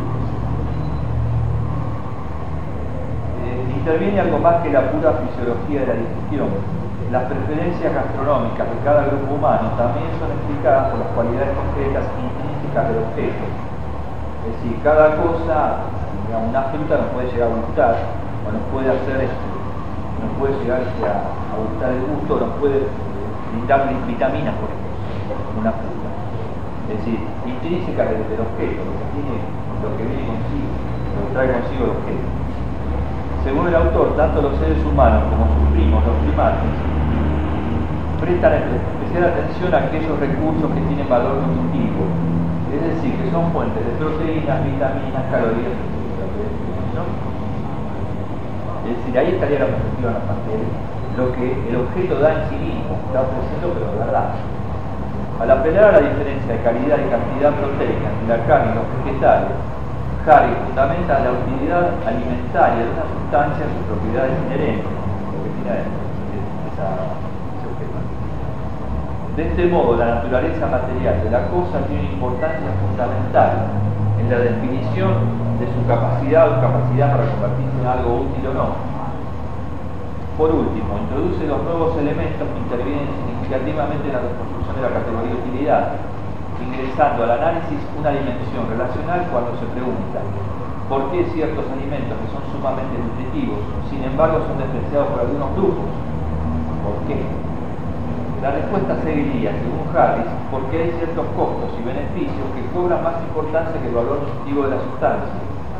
Interviene algo más que la pura fisiología de la digestión. Las preferencias gastronómicas de cada grupo humano también son explicadas por las cualidades concretas intrínsecas del objeto. Es decir, cada cosa, digamos, una fruta nos puede llegar a gustar, o nos puede hacer nos puede llegar a gustar el gusto, nos puede brindar vitaminas, por ejemplo, una fruta. Es decir, intrínsecas del objeto, lo que viene consigo, lo que trae consigo el objeto. Según el autor, tanto los seres humanos como sus primos, los primates, prestan especial atención a aquellos recursos que tienen valor nutritivo, es decir, que son fuentes de proteínas, vitaminas, calorías, ¿no? Es decir, ahí estaría la perspectiva en la parte de lo que el objeto da en sí mismo, está ofreciendo, pero de verdad. Al apelar a la diferencia de calidad y cantidad proteica entre la carne y los vegetales, Harris fundamenta la utilidad alimentaria de una sustancia en sus propiedades inherentes, lo que tiene ese objeto. De este modo, la naturaleza material de la cosa tiene una importancia fundamental en la definición de su capacidad o incapacidad para convertirse en algo útil o no. Por último, introduce los nuevos elementos que intervienen significativamente en la reconstrucción de la categoría de utilidad, ingresando al análisis una dimensión relacional cuando se pregunta por qué ciertos alimentos que son sumamente nutritivos, sin embargo, son despreciados por algunos grupos. ¿Por qué? La respuesta seguiría, según Harris, porque hay ciertos costos y beneficios que cobran más importancia que el valor nutritivo de la sustancia.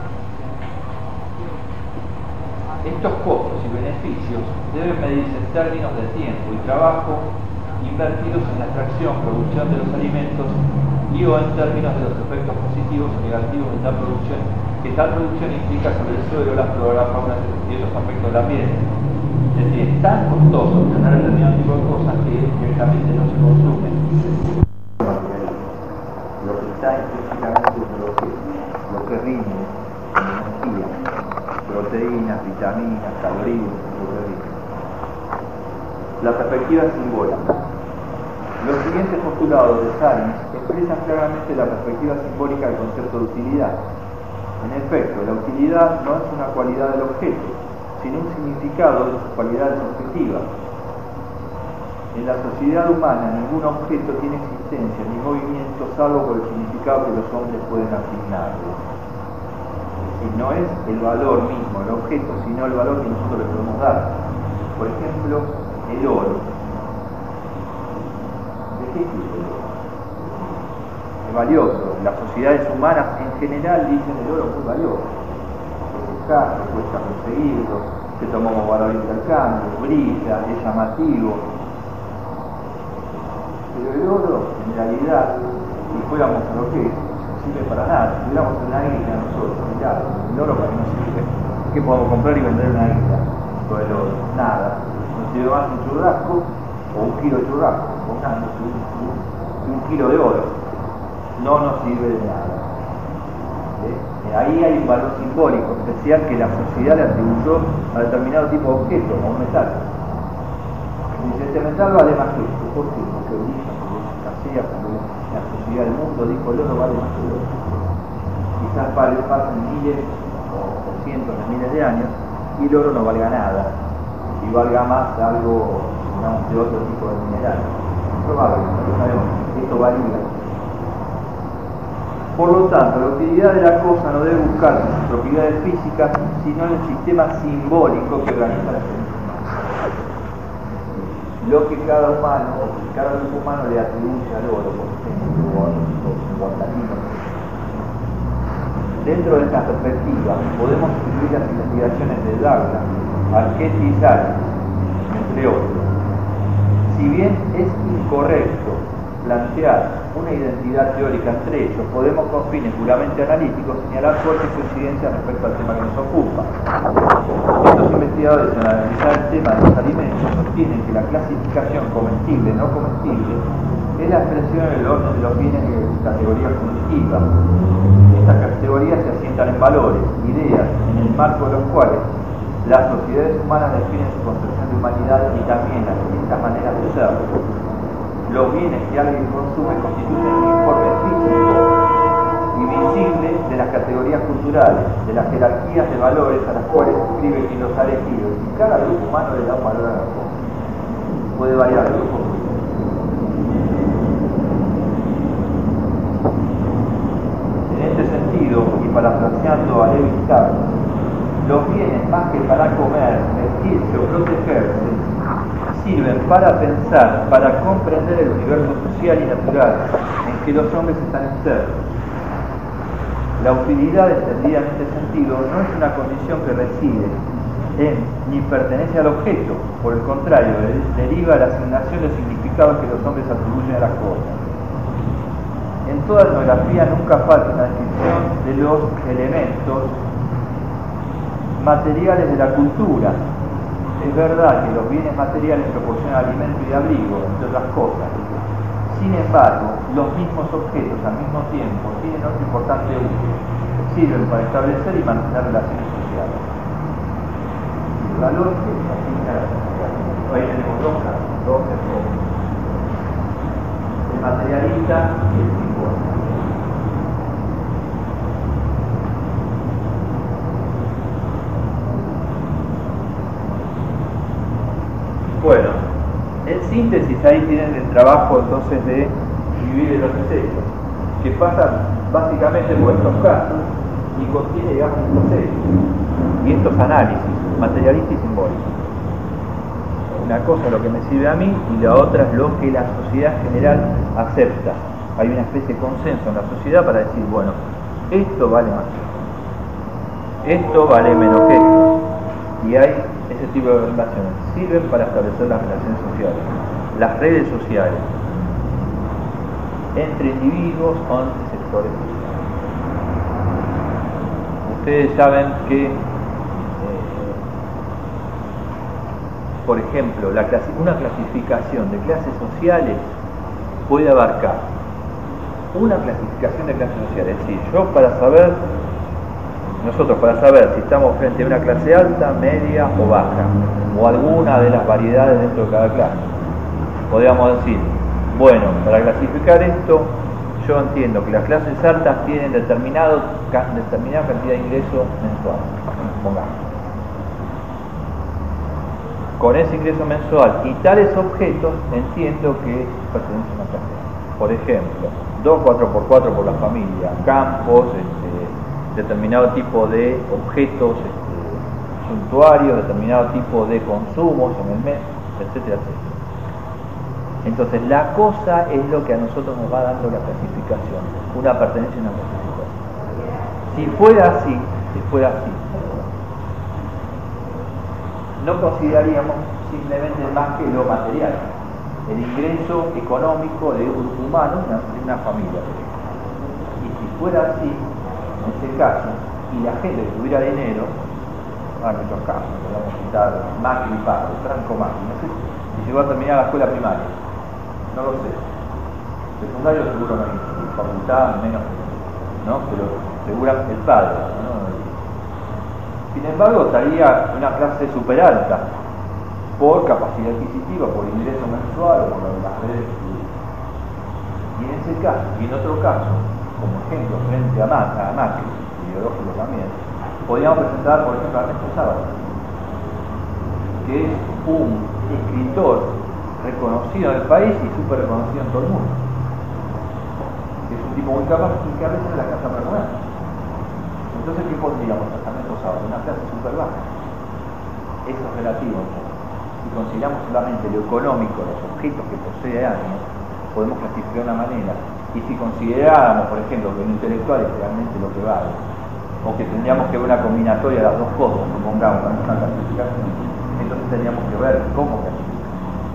Estos costos y beneficios deben medirse en términos de tiempo y trabajo invertidos en la extracción, producción de los alimentos y o en términos de los efectos positivos o negativos de tal producción, que tal producción implica sobre el suelo, la flora, la fauna y otros aspectos del ambiente. Es decir, es tan costoso tener determinado tipo de cosas que directamente no se consumen. Lo que está intrínsecamente lo que rinde, energía, proteínas, vitaminas, calorías, lo que rinde. La perspectiva simbólica. Los siguientes postulados de Salins expresan claramente la perspectiva simbólica del concepto de utilidad. En efecto, la utilidad no es una cualidad del objeto, sino un significado de sus cualidades objetivas. En la sociedad humana ningún objeto tiene existencia ni movimiento salvo por el significado que los hombres pueden asignarle. Es decir, no es el valor mismo del objeto, sino el valor que nosotros le podemos dar. Por ejemplo, el oro. ¿De qué sirve el oro? Es valioso. Las sociedades humanas en general dicen el oro es muy valioso. Caro, cuesta conseguirlo, se toma como valor de intercambio, brilla, es llamativo. Pero el oro, en realidad, si fuéramos a lo que es, no sirve para nada. Si tuviéramos una isla nosotros, mirá, el oro para qué nos sirve. ¿Qué podemos comprar y vender una isla con el oro? Nada. Nos sirve más un churrasco o un kilo de churrasco, un kilo de oro. No nos sirve de nada. Ahí hay un valor simbólico especial que la sociedad le atribuyó a determinado tipo de objeto, a un metal. Dice, este metal vale más que esto. ¿Por qué? Porque brilla, porque escasea, porque la sociedad del mundo dijo el oro vale más que el oro. Quizás pasen miles o cientos de miles de años y el oro no valga nada y valga más algo, digamos, de otro tipo de mineral. Probablemente, no sabemos, esto varía. Por lo tanto, la utilidad de la cosa no debe buscarse en sus propiedades físicas, sino en el sistema simbólico que organiza la experiencia. Lo que cada humano, o que cada grupo humano le atribuye al oro, por ejemplo, o a los latinos. Dentro de esta perspectiva, podemos incluir las investigaciones de Douglas, Arquette y Salins, entre otros. Si bien es incorrecto plantear una identidad teórica entre ellos, podemos con fines puramente analíticos señalar fuertes coincidencias respecto al tema que nos ocupa. Estos investigadores, al analizar el tema de los alimentos, sostienen que la clasificación comestible y no comestible es la expresión en el orden de los bienes de categorías cognitivas. Estas categorías se asientan en valores, ideas, en el marco de los cuales las sociedades humanas definen su concepción de humanidad y también las distintas maneras de ser. Los bienes que alguien consume constituyen un informe físico y visible de las categorías culturales, de las jerarquías de valores a las cuales escribe quien los ha elegido. Y cada grupo humano le da un valor a la cosa. Puede variar el grupo. En este sentido, y parafraseando a Lewis Carroll, los bienes más que para comer, vestirse o protegerse, sirven para pensar, para comprender el universo social y natural en que los hombres están insertos. La utilidad, entendida en este sentido, no es una condición que reside en ni pertenece al objeto, por el contrario, deriva de la asignación de significados que los hombres atribuyen a las cosas. En toda etnografía nunca falta una descripción de los elementos materiales de la cultura. Es verdad que los bienes materiales proporcionan alimento y abrigo, entre otras cosas. Sin embargo, los mismos objetos al mismo tiempo tienen otro importante uso. Sirven para establecer y mantener relaciones sociales. El valor que se asigna a la sociedad. Hoy tenemos dos enfoques. El materialista y el simbólico. Bueno, en síntesis ahí tienen el trabajo entonces de vivir en los desechos, que pasa básicamente por estos casos y contiene, digamos, estos hechos y estos análisis, materialista y simbólico. Una cosa es lo que me sirve a mí y la otra es lo que la sociedad en general acepta. Hay una especie de consenso en la sociedad para decir, bueno, esto vale más que esto, esto vale menos que esto. Y hay ese tipo de relaciones. Sirven para establecer las relaciones sociales, las redes sociales, entre individuos o entre sectores sociales. Ustedes saben que por ejemplo, una clasificación de clases sociales puede abarcar una clasificación de clases sociales. Es decir, nosotros para saber si estamos frente a una clase alta, media o baja, o alguna de las variedades dentro de cada clase, podríamos decir, bueno, para clasificar esto, yo entiendo que las clases altas tienen determinada cantidad de ingresos mensuales, pongamos. Con ese ingreso mensual y tales objetos entiendo que pertenece a una clase. Por ejemplo, 2 4x4 por la familia, campos, determinado tipo de objetos suntuarios, determinado tipo de consumos en el mes, etcétera, etcétera. Entonces la cosa es lo que a nosotros nos va dando la clasificación, una pertenencia a una clasificación. Si fuera así, no consideraríamos simplemente más que lo material, el ingreso económico de un humano, de una familia. Y si fuera así, en ese caso, y la gente tuviera dinero, en muchos casos, podemos citar Macri padre, Franco Macri, no sé si llegó a terminar la escuela primaria, no lo sé. Secundario seguro no hay, facultad menos, ¿no? Pero segura el padre, ¿no? Sin embargo, estaría una clase super alta por capacidad adquisitiva, por ingreso mensual, por las redes. Y en ese caso, y en otro caso, como ejemplo, frente a Macri, ideológico también, podríamos presentar, por ejemplo, a Ernesto Sábato, que es un escritor reconocido en el país y súper reconocido en todo el mundo. Es un tipo muy capaz y que a veces es la casa permanente. Entonces, ¿qué pondríamos a Ernesto Sábato? Una clase súper baja. Eso es relativo. Si consideramos solamente lo económico, los objetos que posee alguien, podemos clasificar de una manera. Y si consideráramos, por ejemplo, que lo intelectual es realmente lo que vale, o que tendríamos que ver una combinatoria de las dos cosas, supongamos, para una clasificación, entonces tendríamos que ver cómo clasificar.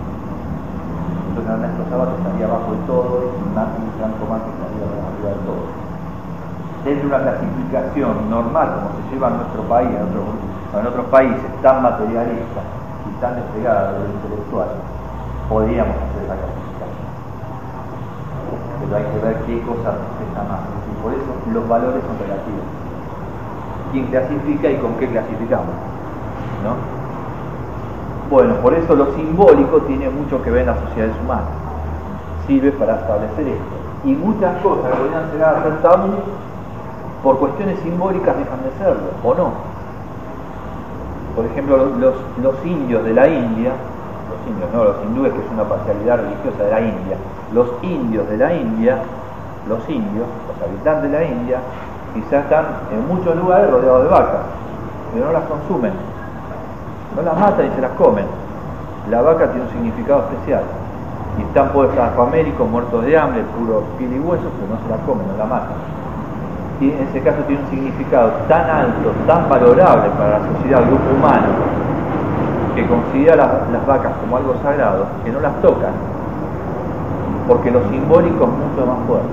Entonces Ernesto Sábato estaría abajo de todo y Macri y Franco Macri estaría arriba de todo. Dentro de una clasificación normal, como se lleva en nuestro país, en otros países tan materialistas y tan despegadas de lo intelectual, podríamos hacer esa clasificación. Pero hay que ver qué cosas pesa más. Y por eso los valores son relativos. ¿Quién clasifica y con qué clasificamos? ¿No? Bueno, por eso lo simbólico tiene mucho que ver en las sociedades humanas. Sirve para establecer esto. Y muchas cosas que podrían llegar a ser tabú, por cuestiones simbólicas dejan de serlo, o no. Por ejemplo, los indios de la India, los hindúes, que es una parcialidad religiosa de la India, los indios de la India, los habitantes de la India, quizás están en muchos lugares rodeados de vacas, pero no las consumen, no las matan y se las comen. La vaca tiene un significado especial, y están puestos famélicos, muertos de hambre, puro piel y hueso, pero no se la comen, no la matan. Y en ese caso tiene un significado tan alto, tan valorable para la sociedad, el grupo humano, que considera las vacas como algo sagrado, que no las tocan, porque lo simbólico es mucho más fuerte.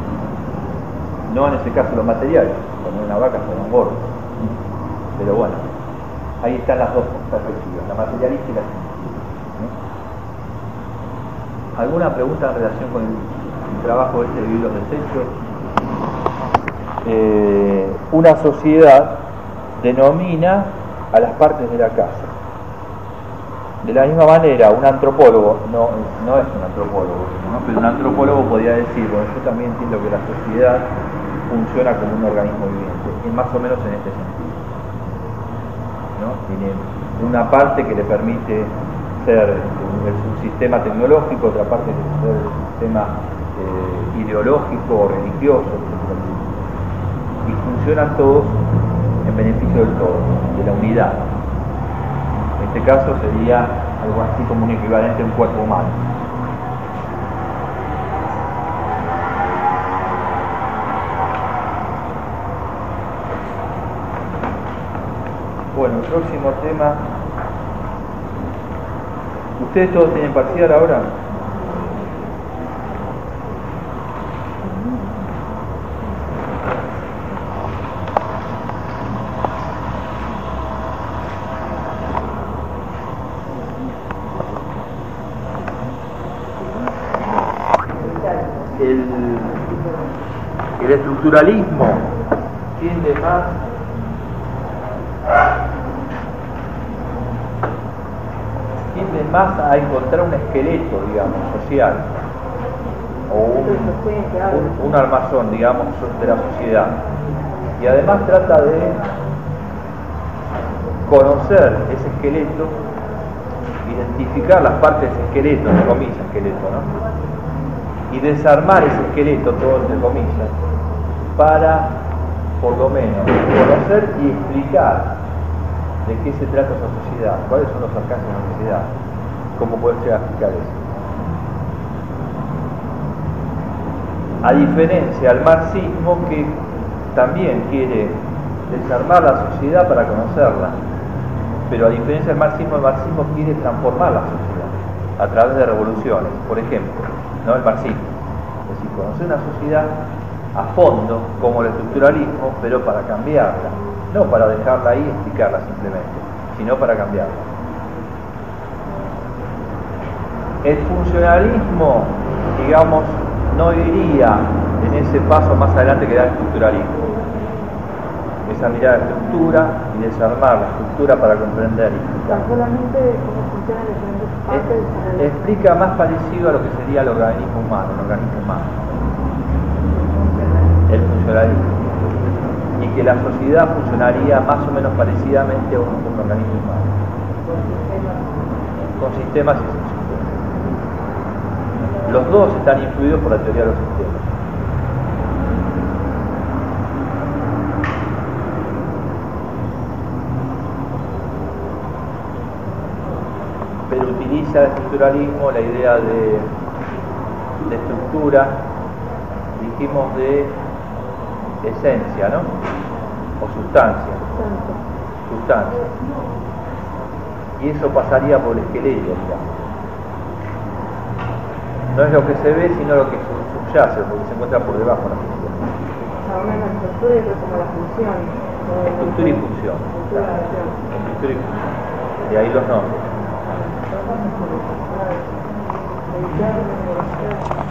No en ese caso lo material, cuando una vaca se da un gordo. Pero bueno, ahí están las dos perspectivas, la materialista y la científica. ¿Alguna pregunta en relación con el trabajo de vivir los desechos? Una sociedad denomina a las partes de la casa. De la misma manera, un antropólogo, no es un antropólogo, ¿no? Pero un antropólogo podría decir, bueno, yo también entiendo que la sociedad funciona como un organismo viviente, y más o menos en este sentido, ¿no? Tiene una parte que le permite ser un sistema tecnológico, otra parte que ser un sistema ideológico o religioso, etc. Y funcionan todos en beneficio del todo, de la unidad. En este caso sería algo así como un equivalente a un cuerpo humano. Bueno, el próximo tema. ¿Ustedes todos tienen parcial ahora? El estructuralismo tiende más a encontrar un esqueleto, digamos, social, o un armazón, digamos, de la sociedad, y además trata de conocer ese esqueleto, identificar las partes de ese esqueleto, entre comillas, esqueleto, ¿no? Y desarmar ese esqueleto, todo entre comillas, para, por lo menos, conocer y explicar de qué se trata esa sociedad, cuáles son los alcances de la sociedad, cómo puede llegar a explicar eso. A diferencia al marxismo, que también quiere desarmar la sociedad para conocerla, pero a diferencia del marxismo, el marxismo quiere transformar la sociedad a través de revoluciones, por ejemplo, no el marxismo, es decir, conocer una sociedad a fondo, como el estructuralismo, pero para cambiarla, no para dejarla ahí y explicarla simplemente, sino para cambiarla. El funcionalismo, digamos, no iría en ese paso más adelante que da el estructuralismo. Esa mirada de estructura y desarmar la estructura para comprender y explicar. Solamente cómo funcionan las diferentes partes. Explica más parecido a lo que sería el organismo humano, el funcionalismo. Y que la sociedad funcionaría más o menos parecidamente a un organismo humano. Con sistemas y sin sistemas. Los dos están influidos por la teoría de los sistemas. Pero utiliza el estructuralismo la idea de estructura, dijimos de esencia, ¿no? O sustancia. Y eso pasaría por el esqueleto, digamos. No es lo que se ve, sino lo que subyace, porque se encuentra por debajo de la función. Ahora la estructura es como la función. Estructura y función. Estructura y función. De ahí los nombres.